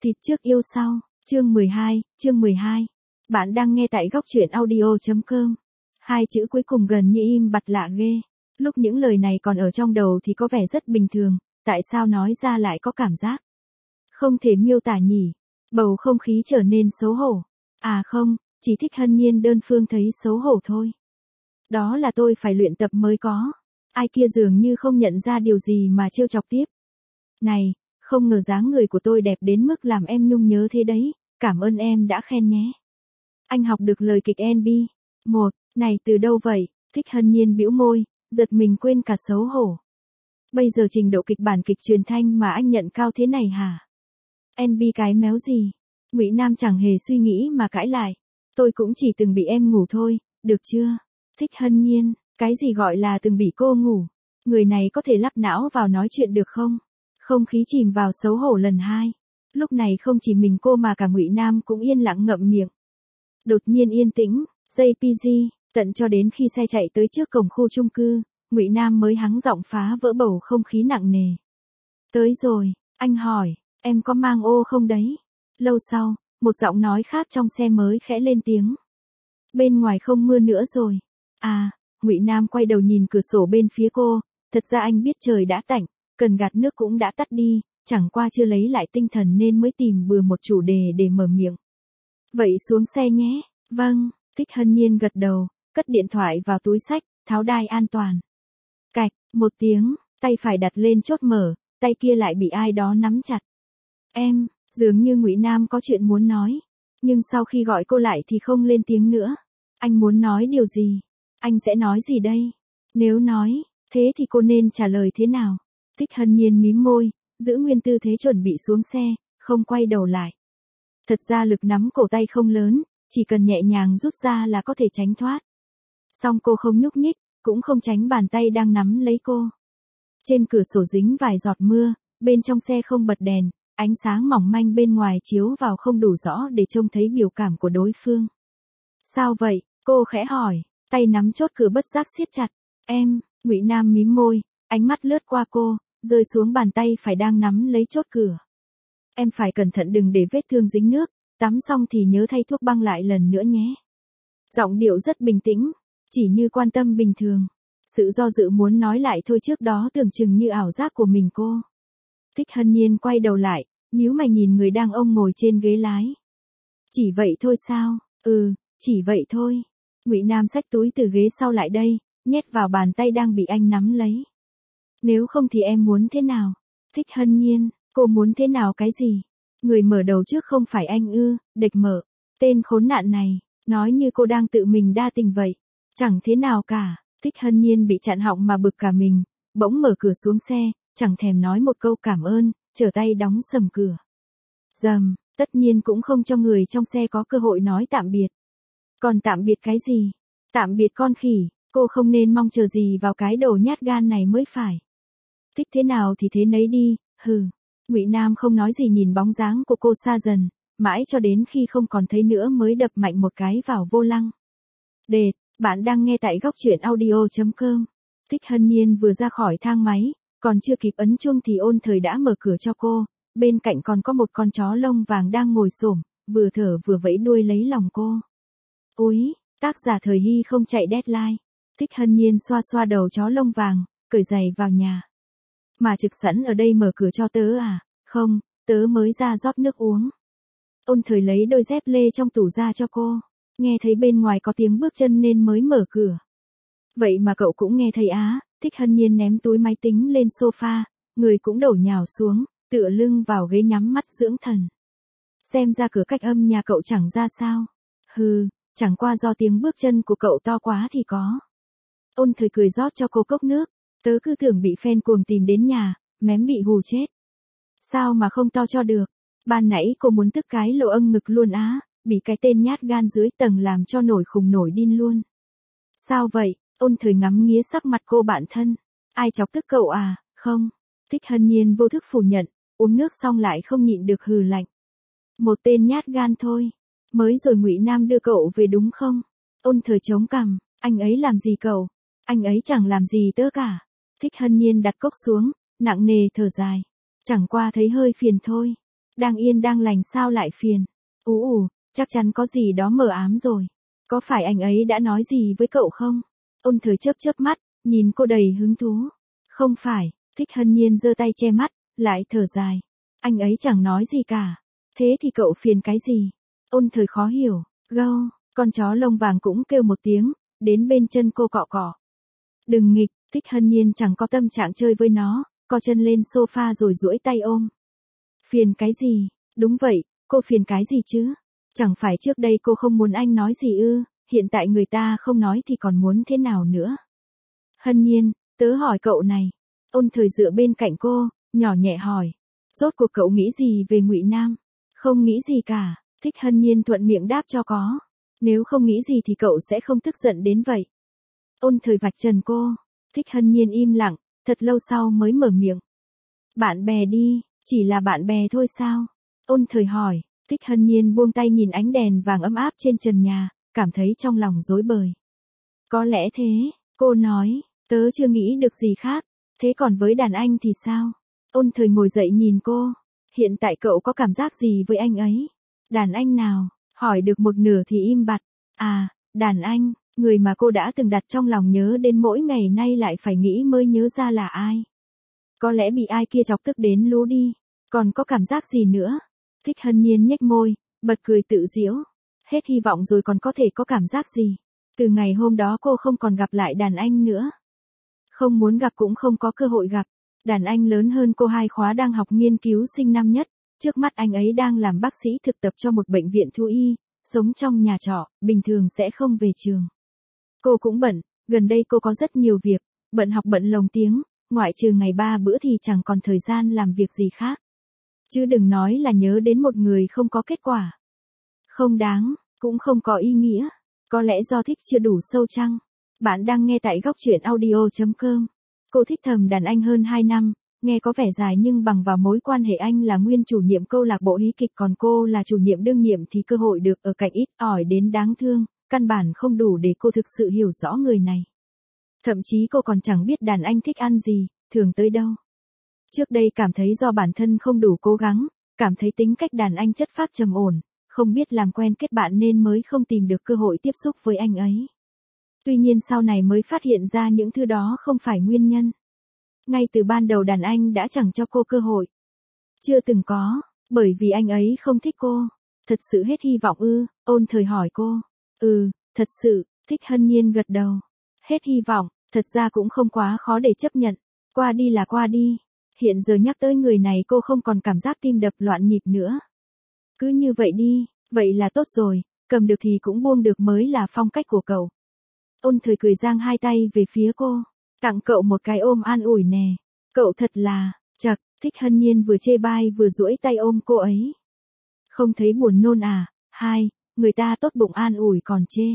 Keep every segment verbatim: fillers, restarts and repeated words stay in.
Thịt trước yêu sau, chương mười hai, chương mười hai. Bạn đang nghe tại góc truyện audio.com. Hai chữ cuối cùng gần như im bặt lạ ghê. Lúc những lời này còn ở trong đầu thì có vẻ rất bình thường, tại sao nói ra lại có cảm giác không thể miêu tả nhỉ? Bầu không khí trở nên xấu hổ. À không, chỉ Thích Hân Nhiên đơn phương thấy xấu hổ thôi. Đó là tôi phải luyện tập mới có. Ai kia dường như không nhận ra điều gì mà trêu chọc tiếp. Này, không ngờ dáng người của tôi đẹp đến mức làm em nhung nhớ thế đấy, cảm ơn em đã khen nhé. Anh học được lời kịch en bê. Một, này từ đâu vậy? Thích Hân Nhiên bĩu môi, giật mình quên cả xấu hổ. Bây giờ trình độ kịch bản kịch truyền thanh mà anh nhận cao thế này hả? en bê cái méo gì? Ngụy Nam chẳng hề suy nghĩ mà cãi lại. Tôi cũng chỉ từng bị em ngủ thôi, được chưa? Thích Hân Nhiên, cái gì gọi là từng bị cô ngủ? Người này có thể lắp não vào nói chuyện được không? Không khí chìm vào xấu hổ lần hai. Lúc này không chỉ mình cô mà cả Ngụy Nam cũng yên lặng ngậm miệng. Đột nhiên yên tĩnh, gi pê giê, tận cho đến khi xe chạy tới trước cổng khu chung cư, Ngụy Nam mới hắng giọng phá vỡ bầu không khí nặng nề. Tới rồi, anh hỏi, em có mang ô không đấy? Lâu sau, một giọng nói khác trong xe mới khẽ lên tiếng. Bên ngoài không mưa nữa rồi. À, Ngụy Nam quay đầu nhìn cửa sổ bên phía cô, thật ra anh biết trời đã tạnh, cần gạt nước cũng đã tắt đi, chẳng qua chưa lấy lại tinh thần nên mới tìm bừa một chủ đề để mở miệng. Vậy xuống xe nhé. Vâng, Thích Hân Nhiên gật đầu, cất điện thoại vào túi xách, tháo đai an toàn. Cạch, một tiếng, tay phải đặt lên chốt mở, tay kia lại bị ai đó nắm chặt. Em, dường như Ngụy Nam có chuyện muốn nói, nhưng sau khi gọi cô lại thì không lên tiếng nữa. Anh muốn nói điều gì? Anh sẽ nói gì đây? Nếu nói, thế thì cô nên trả lời thế nào? Thích Hân Nhiên mím môi, giữ nguyên tư thế chuẩn bị xuống xe, không quay đầu lại. Thật ra lực nắm cổ tay không lớn, chỉ cần nhẹ nhàng rút ra là có thể tránh thoát. Song cô không nhúc nhích, cũng không tránh bàn tay đang nắm lấy cô. Trên cửa sổ dính vài giọt mưa, bên trong xe không bật đèn, ánh sáng mỏng manh bên ngoài chiếu vào không đủ rõ để trông thấy biểu cảm của đối phương. Sao vậy? Cô khẽ hỏi, tay nắm chốt cửa bất giác siết chặt. Em, Ngụy Nam mím môi, ánh mắt lướt qua cô, rơi xuống bàn tay phải đang nắm lấy chốt cửa. Em phải cẩn thận đừng để vết thương dính nước, tắm xong thì nhớ thay thuốc băng lại lần nữa nhé. Giọng điệu rất bình tĩnh, chỉ như quan tâm bình thường. Sự do dự muốn nói lại thôi trước đó tưởng chừng như ảo giác của mình cô. Thích Hân Nhiên quay đầu lại, nhíu mày nhìn người đàn ông ngồi trên ghế lái. Chỉ vậy thôi sao? Ừ, chỉ vậy thôi. Ngụy Nam xách túi từ ghế sau lại đây, nhét vào bàn tay đang bị anh nắm lấy. Nếu không thì em muốn thế nào? Thích Hân Nhiên, cô muốn thế nào cái gì? Người mở đầu trước không phải anh ư? Địch mở. Tên khốn nạn này, nói như cô đang tự mình đa tình vậy. Chẳng thế nào cả. Thích Hân Nhiên bị chặn họng mà bực cả mình, bỗng mở cửa xuống xe, chẳng thèm nói một câu cảm ơn, trở tay đóng sầm cửa. Dầm, tất nhiên cũng không cho người trong xe có cơ hội nói tạm biệt. Còn tạm biệt cái gì? Tạm biệt con khỉ, cô không nên mong chờ gì vào cái đồ nhát gan này mới phải. Thích thế nào thì thế nấy đi, hừ. Ngụy Nam không nói gì nhìn bóng dáng của cô xa dần, mãi cho đến khi không còn thấy nữa mới đập mạnh một cái vào vô lăng. Đệt, bạn đang nghe tại góc truyện audio.com. Thích Hân Nhiên vừa ra khỏi thang máy, còn chưa kịp ấn chuông thì Ôn Thời đã mở cửa cho cô, bên cạnh còn có một con chó lông vàng đang ngồi xổm, vừa thở vừa vẫy đuôi lấy lòng cô. Úi, tác giả Thời Hy không chạy deadline. Thích Hân Nhiên xoa xoa đầu chó lông vàng, cởi giày vào nhà. Mà Trực sẵn ở đây mở cửa cho tớ à? Không, tớ mới ra rót nước uống. Ôn Thời lấy đôi dép lê trong tủ ra cho cô, nghe thấy bên ngoài có tiếng bước chân nên mới mở cửa. Vậy mà cậu cũng nghe thấy á? Thích Hân Nhiên ném túi máy tính lên sofa, người cũng đổ nhào xuống, tựa lưng vào ghế nhắm mắt dưỡng thần. Xem ra cửa cách âm nhà cậu chẳng ra sao. Hừ, chẳng qua do tiếng bước chân của cậu to quá thì có. Ôn Thời cười rót cho cô cốc nước, tớ cứ tưởng bị fan cuồng tìm đến nhà, mém bị hù chết. Sao mà không to cho được? Ban nãy cô muốn tức cái lỗ âng ngực luôn á, bị cái tên nhát gan dưới tầng làm cho nổi khùng nổi điên luôn. Sao vậy? Ôn Thời ngắm nghía sắc mặt cô bạn thân. Ai chọc tức cậu à? Không. Thích Hân Nhiên vô thức phủ nhận, uống nước xong lại không nhịn được hừ lạnh. Một tên nhát gan thôi. Mới rồi Ngụy Nam đưa cậu về đúng không? Ôn Thời chống cằm, anh ấy làm gì cậu? Anh ấy chẳng làm gì tớ cả. Thích Hân Nhiên đặt cốc xuống, nặng nề thở dài. Chẳng qua thấy hơi phiền thôi. Đang yên đang lành sao lại phiền? Ú ù, chắc chắn có gì đó mờ ám rồi. Có phải anh ấy đã nói gì với cậu không? Ôn Thời chớp chớp mắt, nhìn cô đầy hứng thú. Không phải, Thích Hân Nhiên giơ tay che mắt, lại thở dài. Anh ấy chẳng nói gì cả. Thế thì cậu phiền cái gì? Ôn Thời khó hiểu. Gâu, con chó lông vàng cũng kêu một tiếng, đến bên chân cô cọ cọ. Đừng nghịch, Thích Hân Nhiên chẳng có tâm trạng chơi với nó, co chân lên sofa rồi duỗi tay ôm. Phiền cái gì? Đúng vậy, cô phiền cái gì chứ? Chẳng phải trước đây cô không muốn anh nói gì ư, hiện tại người ta không nói thì còn muốn thế nào nữa? Hân Nhiên, tớ hỏi cậu này. Ôn Thời dựa bên cạnh cô, nhỏ nhẹ hỏi. Rốt cuộc cậu nghĩ gì về Ngụy Nam? Không nghĩ gì cả, Thích Hân Nhiên thuận miệng đáp cho có. Nếu không nghĩ gì thì cậu sẽ không tức giận đến vậy. Ôn Thời vạch trần cô. Thích Hân Nhiên im lặng, thật lâu sau mới mở miệng. Bạn bè đi, chỉ là bạn bè thôi sao? Ôn Thời hỏi. Thích Hân Nhiên buông tay nhìn ánh đèn vàng ấm áp trên trần nhà, cảm thấy trong lòng rối bời. Có lẽ thế, cô nói, tớ chưa nghĩ được gì khác, thế còn với đàn anh thì sao? Ôn Thời ngồi dậy nhìn cô, hiện tại cậu có cảm giác gì với anh ấy? Đàn anh nào? Hỏi được một nửa thì im bặt. À, đàn anh, người mà cô đã từng đặt trong lòng nhớ đến mỗi ngày nay lại phải nghĩ mới nhớ ra là ai. Có lẽ bị ai kia chọc tức đến lú đi, còn có cảm giác gì nữa? Thích Hân Nhiên nhếch môi, bật cười tự giễu. Hết hy vọng rồi còn có thể có cảm giác gì? Từ ngày hôm đó cô không còn gặp lại đàn anh nữa. Không muốn gặp cũng không có cơ hội gặp. Đàn anh lớn hơn cô hai khóa đang học nghiên cứu sinh năm nhất. Trước mắt anh ấy đang làm bác sĩ thực tập cho một bệnh viện thú y, sống trong nhà trọ, bình thường sẽ không về trường. Cô cũng bận, gần đây cô có rất nhiều việc, bận học bận lồng tiếng, ngoại trừ ngày ba bữa thì chẳng còn thời gian làm việc gì khác. Chứ đừng nói là nhớ đến một người không có kết quả. Không đáng, cũng không có ý nghĩa. Có lẽ do thích chưa đủ sâu chăng? Bạn đang nghe tại góc truyện audio chấm com. Cô thích thầm đàn anh hơn hai năm, nghe có vẻ dài nhưng bằng vào mối quan hệ anh là nguyên chủ nhiệm câu lạc bộ hí kịch còn cô là chủ nhiệm đương nhiệm thì cơ hội được ở cạnh ít ỏi đến đáng thương, căn bản không đủ để cô thực sự hiểu rõ người này. Thậm chí cô còn chẳng biết đàn anh thích ăn gì, thường tới đâu. Trước đây cảm thấy do bản thân không đủ cố gắng, cảm thấy tính cách đàn anh chất phác trầm ổn, không biết làm quen kết bạn nên mới không tìm được cơ hội tiếp xúc với anh ấy. Tuy nhiên sau này mới phát hiện ra những thứ đó không phải nguyên nhân. Ngay từ ban đầu đàn anh đã chẳng cho cô cơ hội. Chưa từng có, bởi vì anh ấy không thích cô. Thật sự hết hy vọng ư? Ôn Thời hỏi cô. Ừ, thật sự, Thích Hân Nhiên gật đầu. Hết hy vọng, thật ra cũng không quá khó để chấp nhận. Qua đi là qua đi. Hiện giờ nhắc tới người này cô không còn cảm giác tim đập loạn nhịp nữa. Cứ như vậy đi, vậy là tốt rồi, cầm được thì cũng buông được mới là phong cách của cậu. Ôn Thời cười giang hai tay về phía cô, tặng cậu một cái ôm an ủi nè. Cậu thật là, chật, Thích Hân Nhiên vừa chê bai vừa duỗi tay ôm cô ấy. Không thấy buồn nôn à? Hai, người ta tốt bụng an ủi còn chê.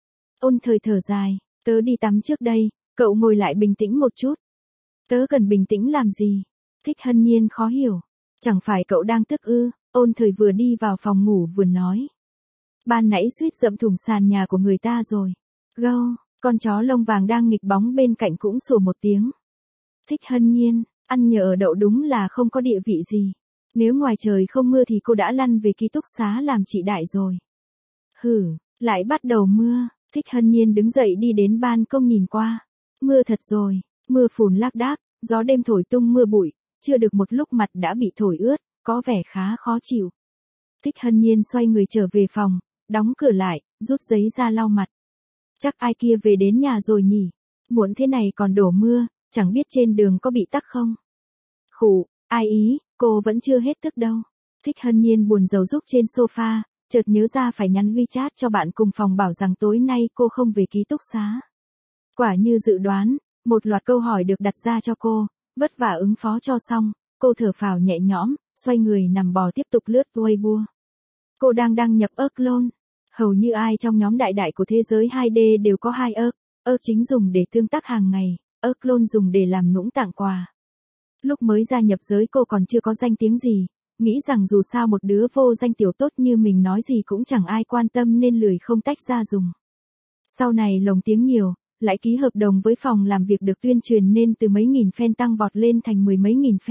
Ôn Thời thở dài, tớ đi tắm trước đây, cậu ngồi lại bình tĩnh một chút. Tớ cần bình tĩnh làm gì? Thích Hân Nhiên khó hiểu. Chẳng phải cậu đang tức ư? Ôn Thời vừa đi vào phòng ngủ vừa nói. Ban nãy suýt dẫm thủng sàn nhà của người ta rồi. Gâu, con chó lông vàng đang nghịch bóng bên cạnh cũng sủa một tiếng. Thích Hân Nhiên, ăn nhờ ở đậu đúng là không có địa vị gì. Nếu ngoài trời không mưa thì cô đã lăn về ký túc xá làm chị đại rồi. Hử, lại bắt đầu mưa. Thích Hân Nhiên đứng dậy đi đến ban công nhìn qua. Mưa thật rồi, mưa phùn lác đác, gió đêm thổi tung mưa bụi, chưa được một lúc mặt đã bị thổi ướt, có vẻ khá khó chịu. Thích Hân Nhiên xoay người trở về phòng, đóng cửa lại, rút giấy ra lau mặt. Chắc ai kia về đến nhà rồi nhỉ? Muộn thế này còn đổ mưa, chẳng biết trên đường có bị tắc không? Khủ, ai ý, cô vẫn chưa hết tức đâu. Thích Hân Nhiên buồn rầu rúc trên sofa, chợt nhớ ra phải nhắn WeChat cho bạn cùng phòng bảo rằng tối nay cô không về ký túc xá. Quả như dự đoán, một loạt câu hỏi được đặt ra cho cô, vất vả ứng phó cho xong, cô thở phào nhẹ nhõm, xoay người nằm bò tiếp tục lướt Weibo. Cô đang đăng nhập ớt clone. Hầu như ai trong nhóm đại đại của thế giới hai D đều có hai ớt. Ớt chính dùng để tương tác hàng ngày, ớt clone dùng để làm nũng tặng quà. Lúc mới gia nhập giới cô còn chưa có danh tiếng gì, nghĩ rằng dù sao một đứa vô danh tiểu tốt như mình nói gì cũng chẳng ai quan tâm nên lười không tách ra dùng. Sau này lồng tiếng nhiều, lại ký hợp đồng với phòng làm việc được tuyên truyền nên từ mấy nghìn fan tăng vọt lên thành mười mấy nghìn fan,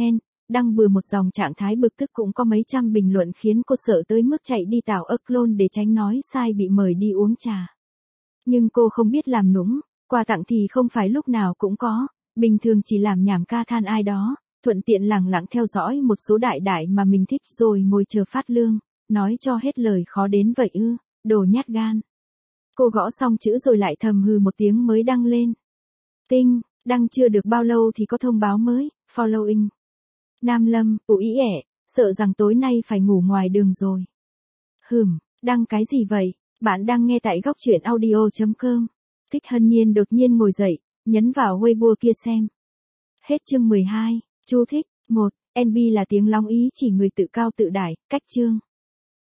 đăng bừa một dòng trạng thái bực tức cũng có mấy trăm bình luận khiến cô sợ tới mức chạy đi tạo ức clone để tránh nói sai bị mời đi uống trà. Nhưng cô không biết làm nũng, quà tặng thì không phải lúc nào cũng có, bình thường chỉ làm nhảm ca than ai đó, thuận tiện lẳng lặng theo dõi một số đại đại mà mình thích rồi ngồi chờ phát lương, nói cho hết lời khó đến vậy ư, đồ nhát gan. Cô gõ xong chữ rồi lại thầm hừ một tiếng mới đăng lên. Tinh, đăng chưa được bao lâu thì có thông báo mới, following. Nam Lâm, ủ ý ẻ, sợ rằng tối nay phải ngủ ngoài đường rồi. Hừm, đăng cái gì vậy? Bạn đang nghe tại góc truyện audio chấm com. Thích Hân Nhiên đột nhiên ngồi dậy, nhấn vào Weibo kia xem. Hết chương mười hai, chú thích, một, en bê là tiếng long ý chỉ người tự cao tự đại, cách chương.